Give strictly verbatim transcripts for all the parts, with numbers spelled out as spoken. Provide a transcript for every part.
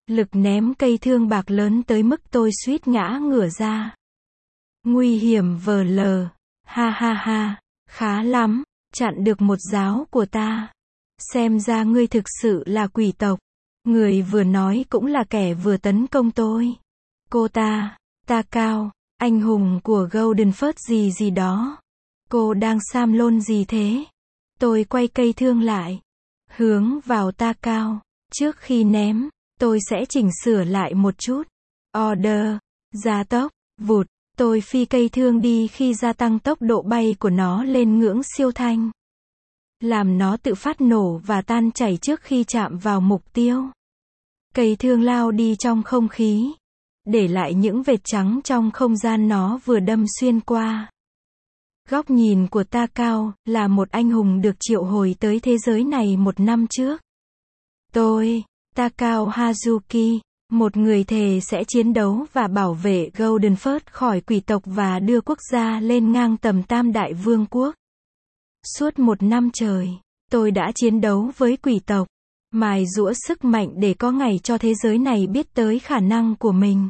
Lực ném cây thương bạc lớn tới mức tôi suýt ngã ngửa ra. Nguy hiểm vờ lờ. Ha ha ha. Khá lắm. Chặn được một giáo của ta. Xem ra ngươi thực sự là quỷ tộc. Người vừa nói cũng là kẻ vừa tấn công tôi. Cô ta. Ta cao. Anh hùng của Golden First gì gì đó. Cô đang sam lôn gì thế? Tôi quay cây thương lại. Hướng vào ta cao. Trước khi ném, tôi sẽ chỉnh sửa lại một chút. Order. Gia tốc. Vụt. Tôi phi cây thương đi khi gia tăng tốc độ bay của nó lên ngưỡng siêu thanh. Làm nó tự phát nổ và tan chảy trước khi chạm vào mục tiêu. Cây thương lao đi trong không khí. Để lại những vệt trắng trong không gian nó vừa đâm xuyên qua. Góc nhìn của ta cao, là một anh hùng được triệu hồi tới thế giới này một năm trước. Tôi, Takao Hazuki, một người thề sẽ chiến đấu và bảo vệ Golden First khỏi quỷ tộc và đưa quốc gia lên ngang tầm tam đại vương quốc. Suốt một năm trời, tôi đã chiến đấu với quỷ tộc, mài giũa sức mạnh để có ngày cho thế giới này biết tới khả năng của mình.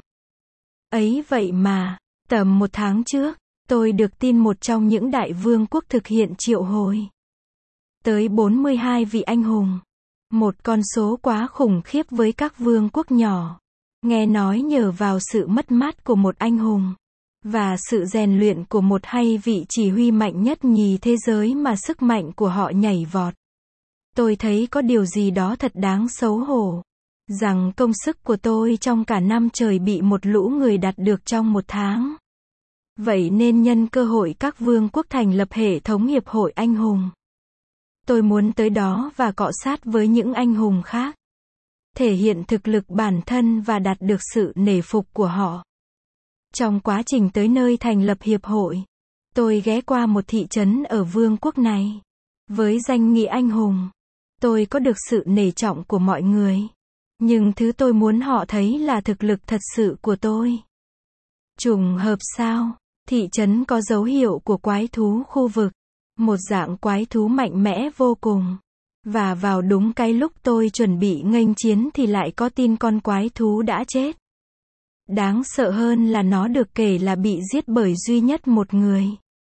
Ấy vậy mà, tầm một tháng trước, tôi được tin một trong những đại vương quốc thực hiện triệu hồi. Tới bốn mươi hai vị anh hùng. Một con số quá khủng khiếp với các vương quốc nhỏ. Nghe nói nhờ vào sự mất mát của một anh hùng. Và sự rèn luyện của một hay vị chỉ huy mạnh nhất nhì thế giới mà sức mạnh của họ nhảy vọt. Tôi thấy có điều gì đó thật đáng xấu hổ. Rằng công sức của tôi trong cả năm trời bị một lũ người đạt được trong một tháng. Vậy nên nhân cơ hội các vương quốc thành lập hệ thống hiệp hội anh hùng. Tôi muốn tới đó và cọ sát với những anh hùng khác. Thể hiện thực lực bản thân và đạt được sự nể phục của họ. Trong quá trình tới nơi thành lập hiệp hội, tôi ghé qua một thị trấn ở vương quốc này. Với danh nghĩa anh hùng, tôi có được sự nể trọng của mọi người. Nhưng thứ tôi muốn họ thấy là thực lực thật sự của tôi. Trùng hợp sao? Thị trấn có dấu hiệu của quái thú khu vực. Một dạng quái thú mạnh mẽ vô cùng. Và vào đúng cái lúc tôi chuẩn bị nghênh chiến thì lại có tin con quái thú đã chết. Đáng sợ hơn là nó được kể là bị giết bởi duy nhất một người.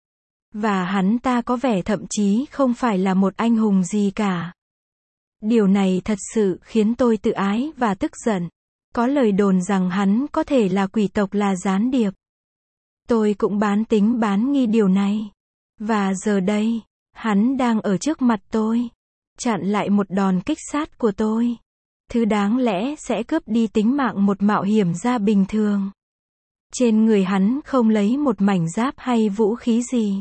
Và hắn ta có vẻ thậm chí không phải là một anh hùng gì cả. Điều này thật sự khiến tôi tự ái và tức giận. Có lời đồn rằng hắn có thể là quỷ tộc là gián điệp. Tôi cũng bán tính bán nghi điều này. Và giờ đây, hắn đang ở trước mặt tôi. Chặn lại một đòn kích sát của tôi. Thứ đáng lẽ sẽ cướp đi tính mạng một mạo hiểm gia bình thường. Trên người hắn không lấy một mảnh giáp hay vũ khí gì.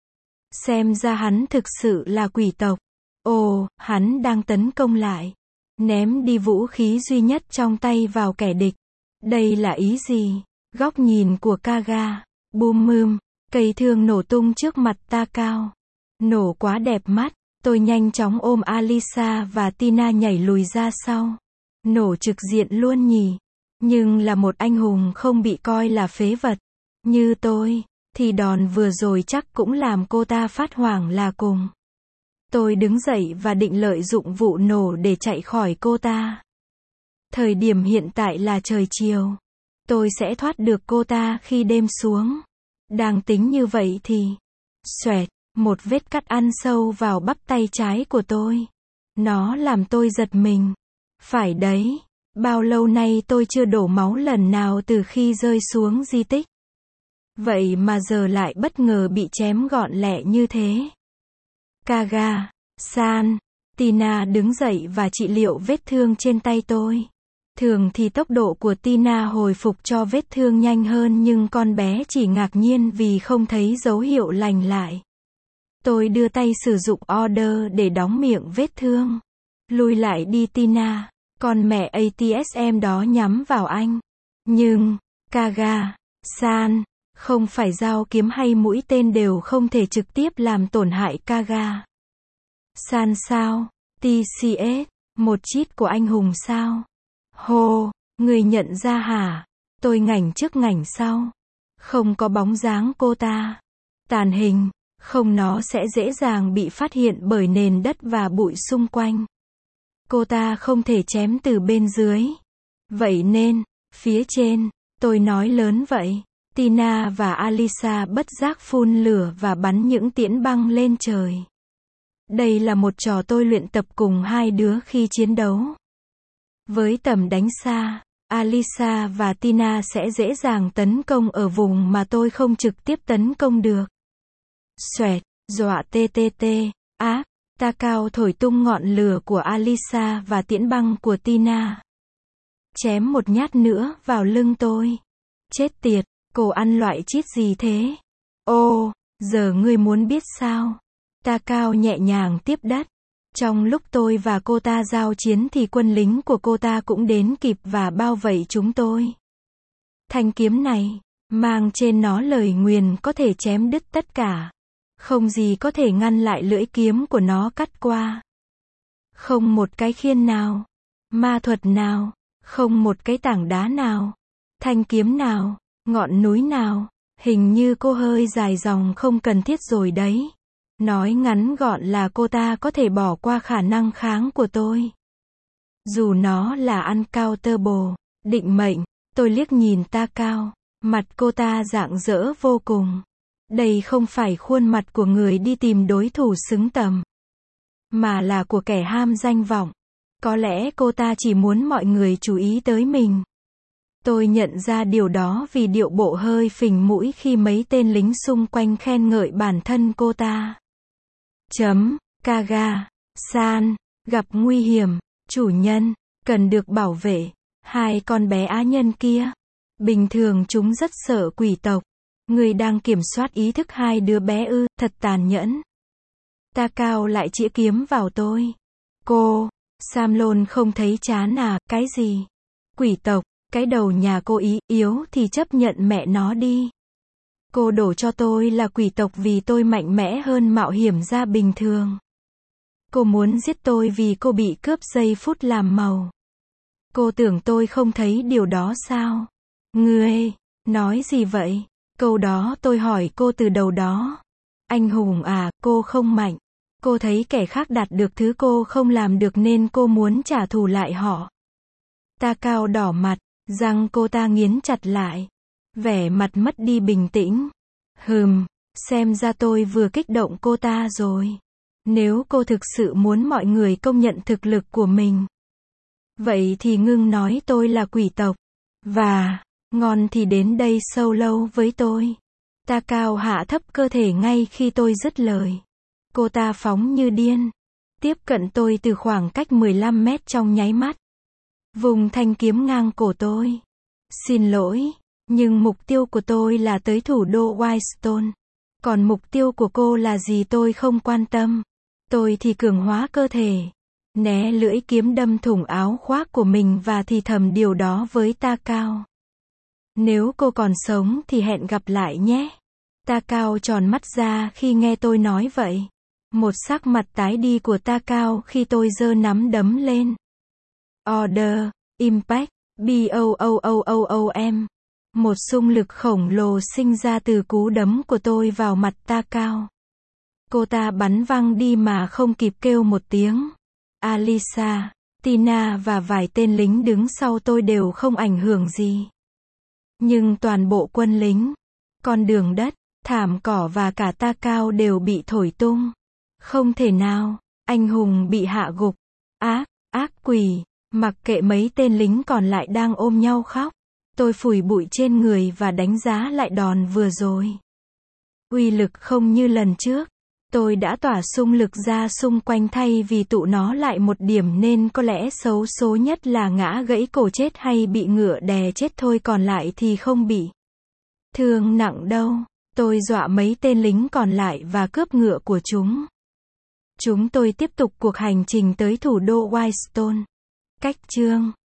Xem ra hắn thực sự là quỷ tộc. Ồ, hắn đang tấn công lại. Ném đi vũ khí duy nhất trong tay vào kẻ địch. Đây là ý gì? Góc nhìn của Kaga. Bum mưm. Cây thương nổ tung trước mặt ta cao. Nổ quá đẹp mắt. Tôi nhanh chóng ôm Alisa và Tina nhảy lùi ra sau. Nổ trực diện luôn nhỉ. Nhưng là một anh hùng không bị coi là phế vật. Như tôi, thì đòn vừa rồi chắc cũng làm cô ta phát hoảng là cùng. Tôi đứng dậy và định lợi dụng vụ nổ để chạy khỏi cô ta. Thời điểm hiện tại là trời chiều. Tôi sẽ thoát được cô ta khi đêm xuống. Đang tính như vậy thì... Xoẹt, một vết cắt ăn sâu vào bắp tay trái của tôi. Nó làm tôi giật mình. Phải đấy, bao lâu nay tôi chưa đổ máu lần nào từ khi rơi xuống di tích. Vậy mà giờ lại bất ngờ bị chém gọn lẹ như thế. Kaga, San, Tina đứng dậy và trị liệu vết thương trên tay tôi. Thường thì tốc độ của Tina hồi phục cho vết thương nhanh hơn nhưng con bé chỉ ngạc nhiên vì không thấy dấu hiệu lành lại. Tôi đưa tay sử dụng order để đóng miệng vết thương. Lùi lại đi Tina, con mẹ a tê ét em đó nhắm vào anh. Nhưng, Kaga, San, không phải dao kiếm hay mũi tên đều không thể trực tiếp làm tổn hại Kaga. San sao? tê xê ét, một cheat của anh hùng sao? Hô, người nhận ra hả? Tôi ngảnh trước ngảnh sau. Không có bóng dáng cô ta. Tàn hình, không nó sẽ dễ dàng bị phát hiện bởi nền đất và bụi xung quanh. Cô ta không thể chém từ bên dưới. Vậy nên, phía trên, tôi nói lớn vậy. Tina và Alisa bất giác phun lửa và bắn những tiễn băng lên trời. Đây là một trò tôi luyện tập cùng hai đứa khi chiến đấu. Với tầm đánh xa, Alisa và Tina sẽ dễ dàng tấn công ở vùng mà tôi không trực tiếp tấn công được. Xoẹt, dọa tê tê tê, ác, Takao thổi tung ngọn lửa của Alisa và tiễn băng của Tina. Chém một nhát nữa vào lưng tôi. Chết tiệt, cô ăn loại chít gì thế? Ô, giờ ngươi muốn biết sao? Takao nhẹ nhàng tiếp đất. Trong lúc tôi và cô ta giao chiến thì quân lính của cô ta cũng đến kịp và bao vây chúng tôi. Thanh kiếm này, mang trên nó lời nguyền có thể chém đứt tất cả. Không gì có thể ngăn lại lưỡi kiếm của nó cắt qua. Không một cái khiên nào, ma thuật nào, không một cái tảng đá nào, thanh kiếm nào, ngọn núi nào, hình như cô hơi dài dòng không cần thiết rồi đấy. Nói ngắn gọn là cô ta có thể bỏ qua khả năng kháng của tôi. Dù nó là uncounterable, định mệnh, tôi liếc nhìn Takao, mặt cô ta rạng rỡ vô cùng. Đây không phải khuôn mặt của người đi tìm đối thủ xứng tầm, mà là của kẻ ham danh vọng. Có lẽ cô ta chỉ muốn mọi người chú ý tới mình. Tôi nhận ra điều đó vì điệu bộ hơi phình mũi khi mấy tên lính xung quanh khen ngợi bản thân cô ta. Chấm, Kaga, San, gặp nguy hiểm, chủ nhân, cần được bảo vệ, hai con bé á nhân kia. Bình thường chúng rất sợ quỷ tộc. Người đang kiểm soát ý thức hai đứa bé ư, thật tàn nhẫn. Takao lại chĩa kiếm vào tôi. Cô, Samlon không thấy chán à, cái gì? Quỷ tộc, cái đầu nhà cô ý, yếu thì chấp nhận mẹ nó đi. Cô đổ cho tôi là quỷ tộc vì tôi mạnh mẽ hơn mạo hiểm gia bình thường. Cô muốn giết tôi vì cô bị cướp giây phút làm màu. Cô tưởng tôi không thấy điều đó sao? Ngươi, nói gì vậy? Câu đó tôi hỏi cô từ đầu đó. Anh hùng à, cô không mạnh. Cô thấy kẻ khác đạt được thứ cô không làm được nên cô muốn trả thù lại họ. Takao đỏ mặt, răng cô ta nghiến chặt lại. Vẻ mặt mất đi bình tĩnh. Hừm, xem ra tôi vừa kích động cô ta rồi. Nếu cô thực sự muốn mọi người công nhận thực lực của mình, vậy thì ngưng nói tôi là quỷ tộc. Và, ngon thì đến đây solo với tôi. Takao hạ thấp cơ thể ngay khi tôi dứt lời. Cô ta phóng như điên. Tiếp cận tôi từ khoảng cách mười lăm mét trong nháy mắt. Vùng thanh kiếm ngang cổ tôi. Xin lỗi, nhưng mục tiêu của tôi là tới thủ đô Whitestone. Còn mục tiêu của cô là gì tôi không quan tâm. Tôi thì cường hóa cơ thể. Né lưỡi kiếm đâm thủng áo khoác của mình và thì thầm điều đó với Takao. Nếu cô còn sống thì hẹn gặp lại nhé. Takao tròn mắt ra khi nghe tôi nói vậy. Một sắc mặt tái đi của Takao khi tôi giơ nắm đấm lên. Order, Impact, B O O O O O M. Một xung lực khổng lồ sinh ra từ cú đấm của tôi vào mặt Takao. Cô ta bắn văng đi mà không kịp kêu một tiếng. Alisa, Tina và vài tên lính đứng sau tôi đều không ảnh hưởng gì. Nhưng toàn bộ quân lính, con đường đất, thảm cỏ và cả Takao đều bị thổi tung. Không thể nào, anh hùng bị hạ gục. Ác, ác quỷ, mặc kệ mấy tên lính còn lại đang ôm nhau khóc. Tôi phủi bụi trên người và đánh giá lại đòn vừa rồi. Uy lực không như lần trước. Tôi đã tỏa xung lực ra xung quanh thay vì tụ nó lại một điểm nên có lẽ xấu số nhất là ngã gãy cổ chết hay bị ngựa đè chết thôi, còn lại thì không bị thương nặng đâu. Tôi dọa mấy tên lính còn lại và cướp ngựa của chúng. Chúng tôi tiếp tục cuộc hành trình tới thủ đô Whitestone. Cách chương